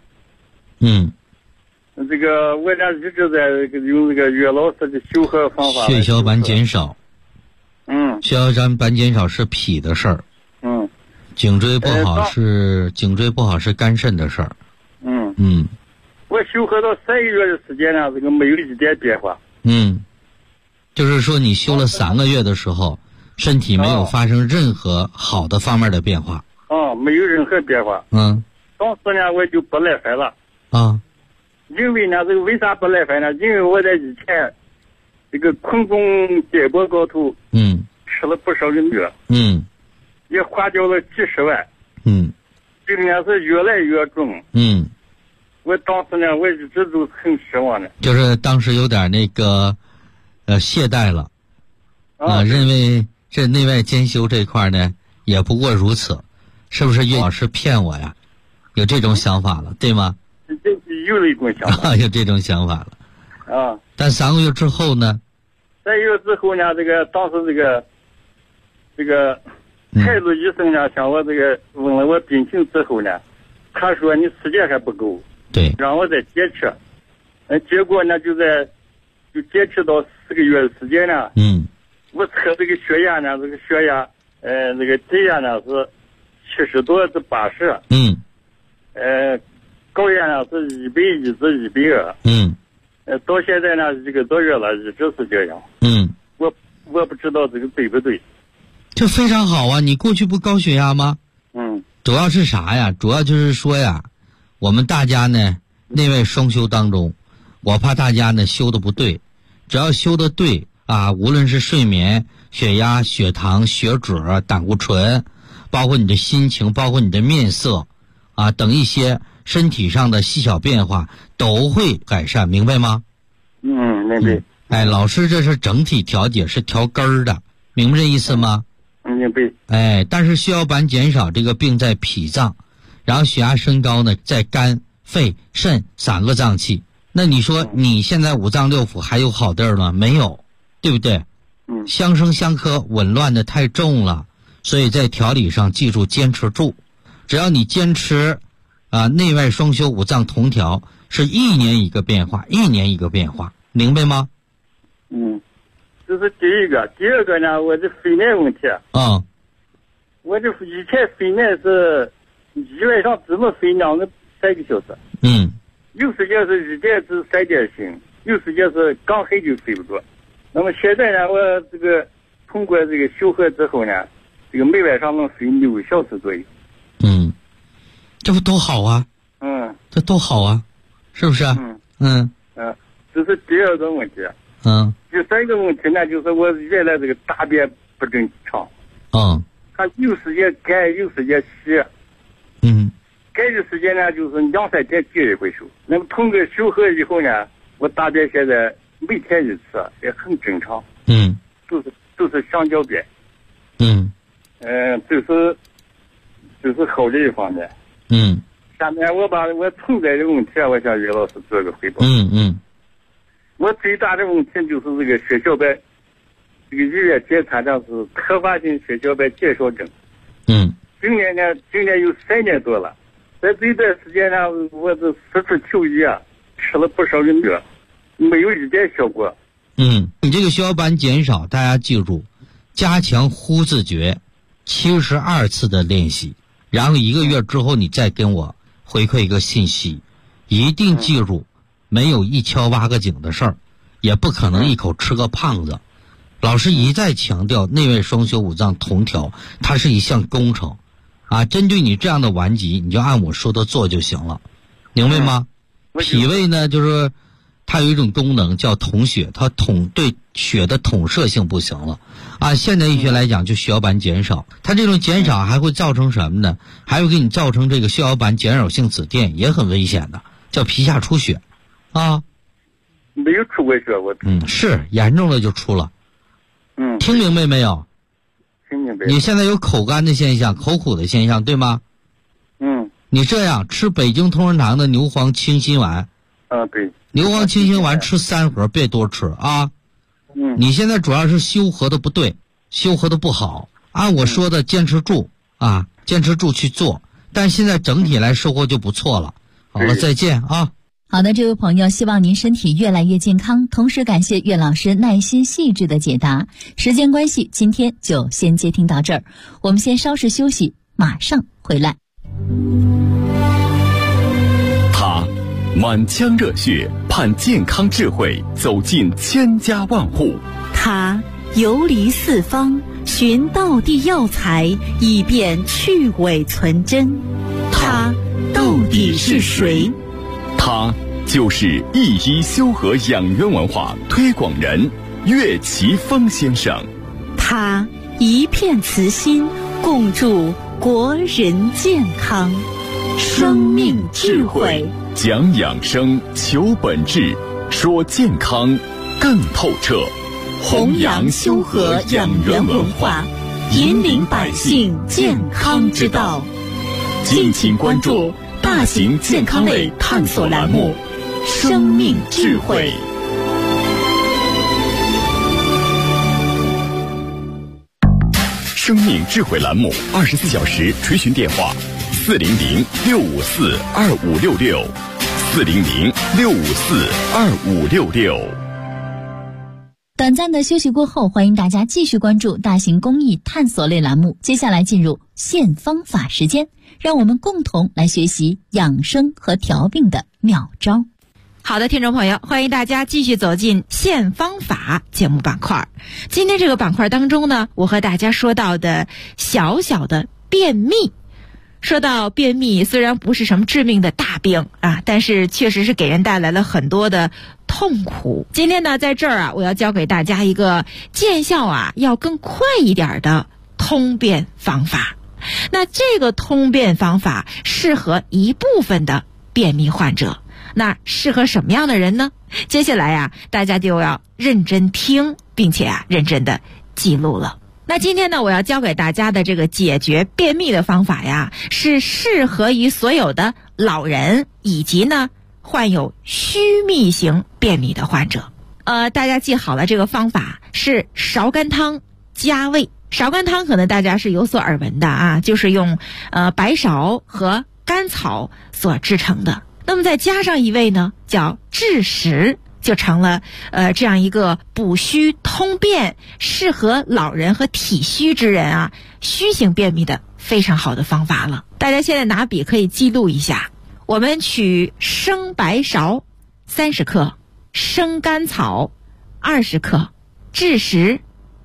这个我呢一直在用这个岳老师的修和方法。 血小板减少。血小板减少是脾的事儿。颈椎不好是肝肾的事儿。 我修和到3个月的时间呢，这个没有一点变化。 就是说你修了3个月的时候，身体没有发生任何好的方面的变化。 没有任何变化。当时呢我就不耐烦了。因为呢这个为啥不耐烦呢？因为我在以前这个空中颠簸高头吃了不少的药。也花掉了几十万。这个呢是越来越重。我当时呢我一直都很失望的。 就是当时有点那个懈怠了。认为这内外兼修这块呢也不过如此，是不是岳老师骗我呀？有这种想法了，对吗？ 有一种想法。 有这种想法了。但3个月之后呢 ？3个月之后呢，这个当时这个太子医生呢向我这个问了我病情之后呢，他说你时间还不够，让我再坚持。结果呢就坚持到4个月的时间呢。我测这个血压呢，这个血压这个低压呢是70多至80。 高原呢是110至120。到现在呢1个多月了，一直是这样。我不知道这个对不对。 这非常好啊！你过去不高血压吗？主要是啥呀？主要就是说呀，我们大家呢内外双修当中，我怕大家呢修的不对，只要修的对啊，无论是睡眠、血压、血糖、血脂、胆固醇，包括你的心情，包括你的面色啊等一些身体上的细小变化都会改善，明白吗？ 明白。 哎，老师这是整体调节，是调根儿的，明白这意思吗？ 明白。 哎，但是血小板减少这个病在脾脏，然后血压升高呢在肝、肺、肾3个脏器。那你说你现在5脏6腑还有好地儿吗？没有，对不对？相生相克紊乱的太重了，所以在调理上记住坚持住，只要你坚持内外双修5脏同调，是1年一个变化，1年一个变化，明白吗？ 这是第一个。第二个呢，我的肺炎问题。我这以前肺炎是一晚上只能睡2个3个小时。有时间是1点至3点醒，有时间是刚黑就睡不着。那么现在呢，我这个通过这个修合之后呢，这个每晚上能睡6个小时左右。 这不多好啊！这多好啊，是不是？ 这是第二个问题。第三个问题呢，就是我原来这个大便不正常。它有时间干，有时间稀。干的时间呢，就是2、3天结一回手。那么通过修合以后呢，我大便现在每天1次，也很正常。都是橡胶便。这是好的一方面。下面我把我存在的问题我向于老师做个汇报。我最大的问题就是这个血小板，这个医院检查的是特发性血小板减少症。今年有3年多了，在这段时间呢，我这四处求医啊，吃了不少的药，没有一点效果。 你这个血小板减少，大家记住，加强呼字诀72次的练习，然后1个月之后你再跟我回馈一个信息，一定记住，没有一敲挖个井的事儿，也不可能一口吃个胖子。老师一再强调，内外双修5脏同调，它是一项工程啊。针对你这样的顽疾，你就按我说的做就行了，明白吗？脾胃呢，就是它有一种功能叫统血，它对血的统摄性不行了啊。现代医学来讲，就血小板减少，它这种减少还会造成什么呢？还会给你造成这个血小板减少性紫癜，也很危险的，叫皮下出血啊。 没有出过血，我是严重了就出了。听明白没有？ 听明白。 你现在有口干的现象，口苦的现象，对吗？你这样吃北京同仁堂的牛黄清心丸。 对。 牛黄清心丸吃3盒，别多吃啊。你现在主要是修合的不对，修合的不好。按我说的坚持住啊，坚持住去做。但现在整体来收获就不错了。好了，再见啊。 好的，这位朋友，希望您身体越来越健康，同时感谢岳老师耐心细致的解答。时间关系，今天就先接听到这儿，我们先稍事休息，马上回来。 他满腔热血，盼健康智慧走进千家万户。 他游离四方，寻道地药材，以便去伪存真。他到底是谁？ 他就是一医修和养元文化推广人岳奇峰先生。 他一片慈心，共筑国人健康。生命智慧， 讲养生，求本质，说健康更透彻。 弘扬修和养元文化，引领百姓健康之道。 敬请关注大型健康类探索栏目《生命智慧》。生命智慧栏目24小时垂询电话：400-654-2566，400-654-2566。 短暂的休息过后，欢迎大家继续关注大型公益探索类栏目。接下来进入献方法时间，让我们共同来学习养生和调病的妙招。 好的，听众朋友，欢迎大家继续走进献方法节目板块。今天这个板块当中呢，我和大家说到的小小的便秘。说到便秘，虽然不是什么致命的大病啊，但是确实是给人带来了很多的痛苦。今天呢，在这儿啊，我要教给大家一个见效啊要更快一点的通便方法。那这个通便方法适合一部分的便秘患者，那适合什么样的人呢？接下来啊，大家就要认真听，并且啊，认真的记录了。那今天呢，我要教给大家的这个解决便秘的方法呀，是适合于所有的老人以及呢患有虚秘型便秘的患者。大家记好了，这个方法是芍甘汤加味。芍甘汤可能大家是有所耳闻的啊，就是用白芍和甘草所制成的。那么再加上一味呢，叫枳实，就成了这样一个补虚通便，适合老人和体虚之人啊虚型便秘的非常好的方法了。大家现在拿笔可以记录一下，我们取生白芍30克，生甘草20克，枳实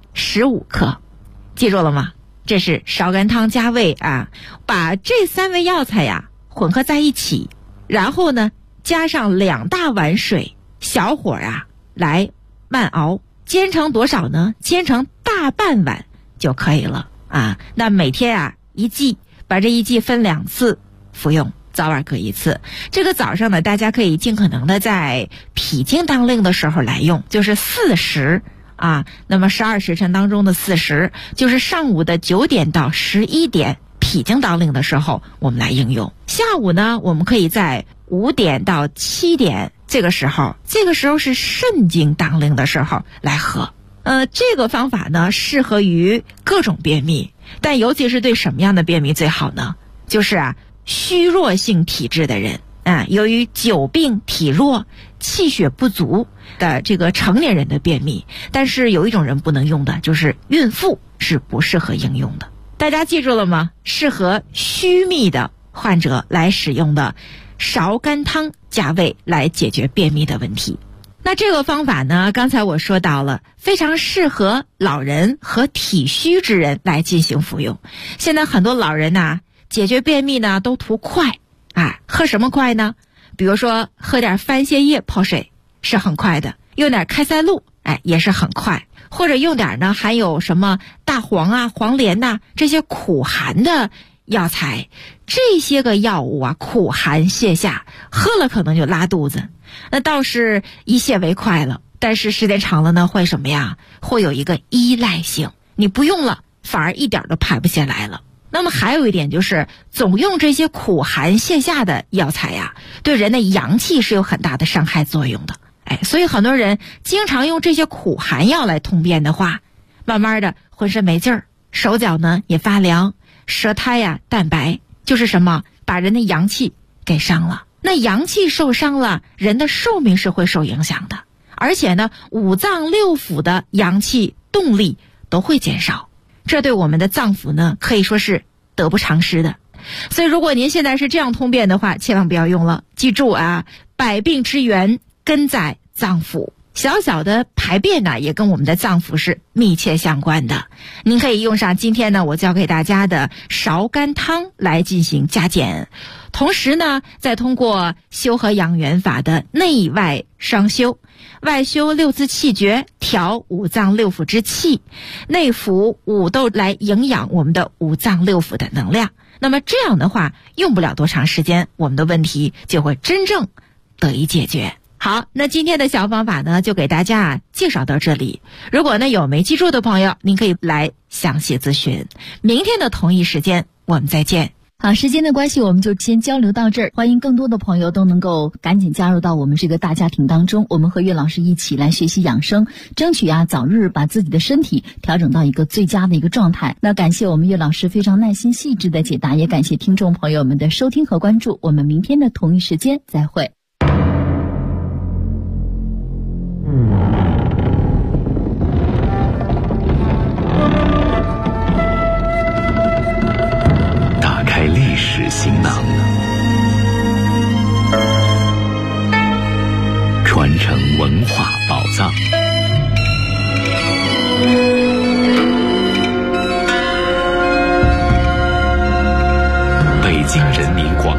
15克，记住了吗？这是芍甘汤加味啊，把这3味药材呀混合在一起，然后呢加上2大碗水，小火啊来慢熬，煎成多少呢？煎成大半碗就可以了啊。那每天啊1剂，把这1剂分2次服用，早晚各1次。这个早上呢，大家可以尽可能的在脾经当令的时候来用，就是4时啊。那么12时辰当中的4时，就是上午的9点到11点脾经当令的时候我们来应用。下午呢，我们可以在5点到7点这个时候是肾经当令的时候来喝。这个方法呢适合于各种便秘，但尤其是对什么样的便秘最好呢？就是啊虚弱性体质的人啊，由于久病体弱、气血不足的这个成年人的便秘。但是有一种人不能用的，就是孕妇是不适合应用的。大家记住了吗？适合虚秘的患者来使用的芍甘汤加味来解决便秘的问题。那这个方法呢，刚才我说到了，非常适合老人和体虚之人来进行服用。现在很多老人呢，解决便秘呢都图快啊，喝什么快呢？比如说喝点番泻叶泡水是很快的，用点开塞露也是很快，或者用点呢含有什么大黄啊、黄连呐这些苦寒的药材。这些个药物啊，苦寒泻下，喝了可能就拉肚子，那倒是一泻为快了，但是时间长了呢，会什么呀？会有一个依赖性，你不用了反而一点都排不下来了。那么还有一点就是，总用这些苦寒泻下的药材呀，对人的阳气是有很大的伤害作用的。所以很多人经常用这些苦寒药来通便的话，慢慢的浑身没劲儿，手脚呢也发凉，舌苔呀淡白，就是什么？把人的阳气给伤了。那阳气受伤了，人的寿命是会受影响的，而且呢5脏6腑的阳气动力都会减少，这对我们的脏腑呢可以说是得不偿失的。所以如果您现在是这样通便的话，千万不要用了。记住啊，百病之源根在脏腑，小小的排便呢也跟我们的脏腑是密切相关的。您可以用上今天呢我教给大家的芍甘汤来进行加减，同时呢再通过修和养元法的内外双修，外修6字气诀，调5脏6腑之气，内服5豆来营养我们的5脏6腑的能量。那么这样的话，用不了多长时间，我们的问题就会真正得以解决。好，那今天的小方法呢就给大家介绍到这里。如果呢有没记住的朋友，您可以来详细咨询。明天的同一时间我们再见。 好，时间的关系我们就先交流到这儿，欢迎更多的朋友都能够赶紧加入到我们这个大家庭当中，我们和岳老师一起来学习养生，争取早日把自己的身体调整到一个最佳的一个状态。那感谢我们岳老师非常耐心细致的解答，也感谢听众朋友们的收听和关注，我们明天的同一时间再会。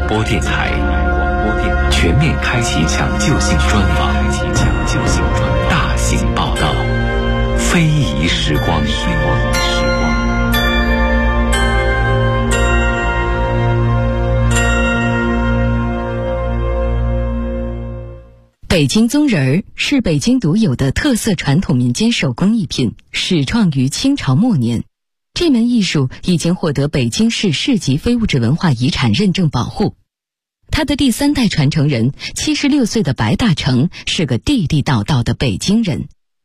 播电台，全面开启抢救性专访，大型报道，非遗时光。 北京棕人儿是北京独有的特色传统民间手工艺品，始创于清朝末年。这门艺术已经获得北京市市级非物质文化遗产认证保护。他的第3代传承人76岁的白大成是个地地道道的北京人。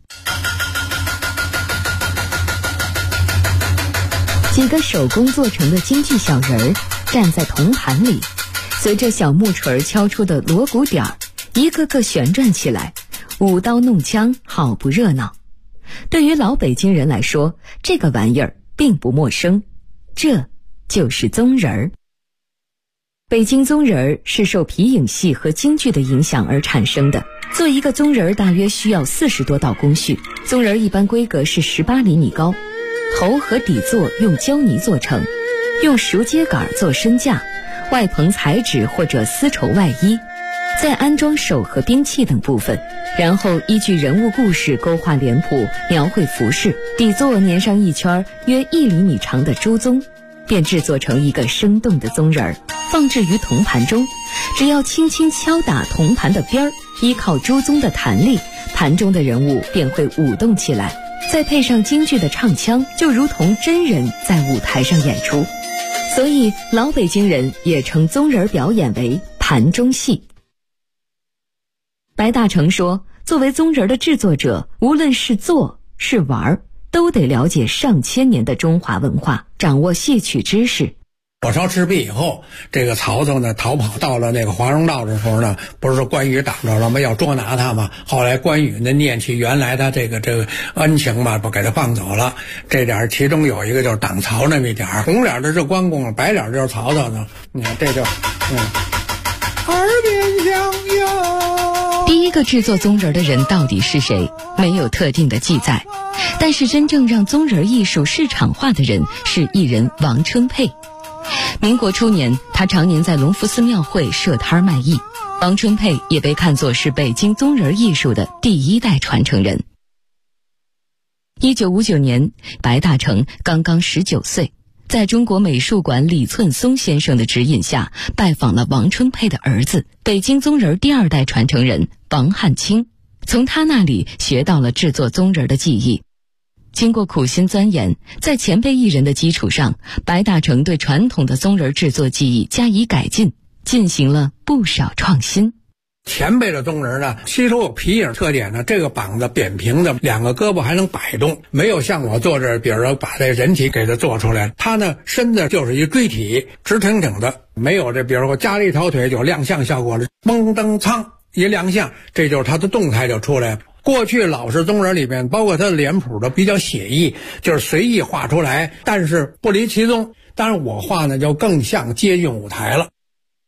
几个手工做成的京剧小人儿站在铜盘里，随着小木锤敲出的锣鼓点儿，一个个旋转起来，舞刀弄枪，好不热闹。对于老北京人来说，这个玩意儿并不陌生，这就是棕人儿。北京棕人儿是受皮影戏和京剧的影响而产生的。做一个棕人儿大约需要40多道工序，棕人儿一般规格是18厘米高，头和底座用胶泥做成，用熟秸秆做身架，外棚彩纸或者丝绸外衣，再安装手和兵器等部分，然后依据人物故事勾画脸谱，描绘服饰，底座粘上一圈约1厘米长的猪鬃，便制作成一个生动的棕人儿，放置于铜盘中。只要轻轻敲打铜盘的边儿，依靠猪鬃的弹力，盘中的人物便会舞动起来，再配上京剧的唱腔，就如同真人在舞台上演出。所以老北京人也称棕人表演为盘中戏。白大成说，作为棕人的制作者，无论是做是玩，都得了解上千年的中华文化，掌握戏曲知识。 火烧赤壁以后，这个曹操呢逃跑到了那个华容道的时候呢，不是说关羽挡着了吗？要捉拿他嘛。后来关羽呢念起原来他这个恩情嘛，不给他放走了。这点其中有一个就是挡曹那么一点，红脸的是关公，白脸就是曹操呢。你看这就耳边响哟。 第一个制作棕人的人到底是谁？没有特定的记载。但是真正让棕人艺术市场化的人是艺人王春佩。民国初年，他常年在隆福寺庙会设摊卖艺。王春佩也被看作是北京棕人艺术的第1代传承人。1959年，白大成刚刚19岁，在中国美术馆李寸松先生的指引下，拜访了王春佩的儿子，北京棕人第2代传承人王汉卿，从他那里学到了制作棕人的技艺。经过苦心钻研，在前辈艺人的基础上，白大成对传统的棕人制作技艺加以改进，进行了不少创新。 前辈的棕人呢，吸收有皮影特点呢，这个膀子扁平的，2个胳膊还能摆动，没有像我做这，比如说把这人体给它做出来，它呢身子就是一锥体，直挺挺的，没有这比如说加了一条腿就亮相效果了，嘣噔苍一亮相，这就是它的动态就出来了。过去老式棕人里面，包括他的脸谱的比较写意，就是随意画出来，但是不离其宗。当然我画呢就更像接近舞台了。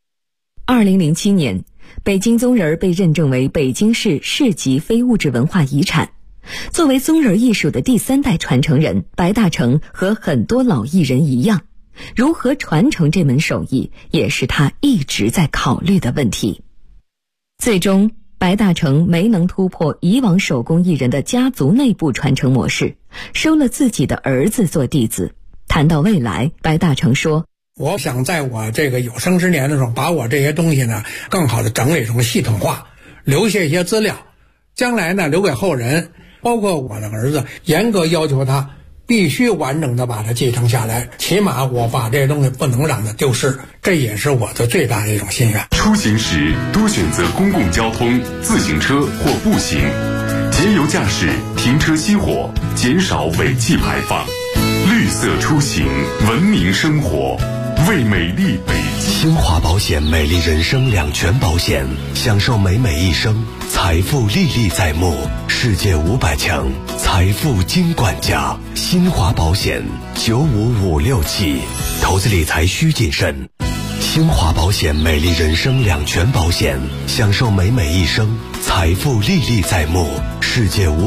2007年，北京棕人被认证为北京市市级非物质文化遗产。作为棕人艺术的第3代传承人，白大成和很多老艺人一样，如何传承这门手艺，也是他一直在考虑的问题。最终白大成没能突破以往手工艺人的家族内部传承模式，收了自己的儿子做弟子。谈到未来，白大成说， 我想在我这个有生之年的时候，把我这些东西呢更好的整理成系统化，留下一些资料，将来呢留给后人，包括我的儿子，严格要求他必须完整的把它继承下来，起码我把这些东西不能让它丢失，这也是我的最大的一种心愿。 出行时多选择公共交通、自行车或步行，节油驾驶，停车熄火，减少尾气排放，绿色出行，文明生活，为美丽北京。 新华保险美丽人生2全保险，享受美美一生，财富历历在目，世界500强，财富金管家。新华保险95567，投资理财需谨慎。新华保险美丽人生2全保险，享受美美一生，财富历历在目，世界500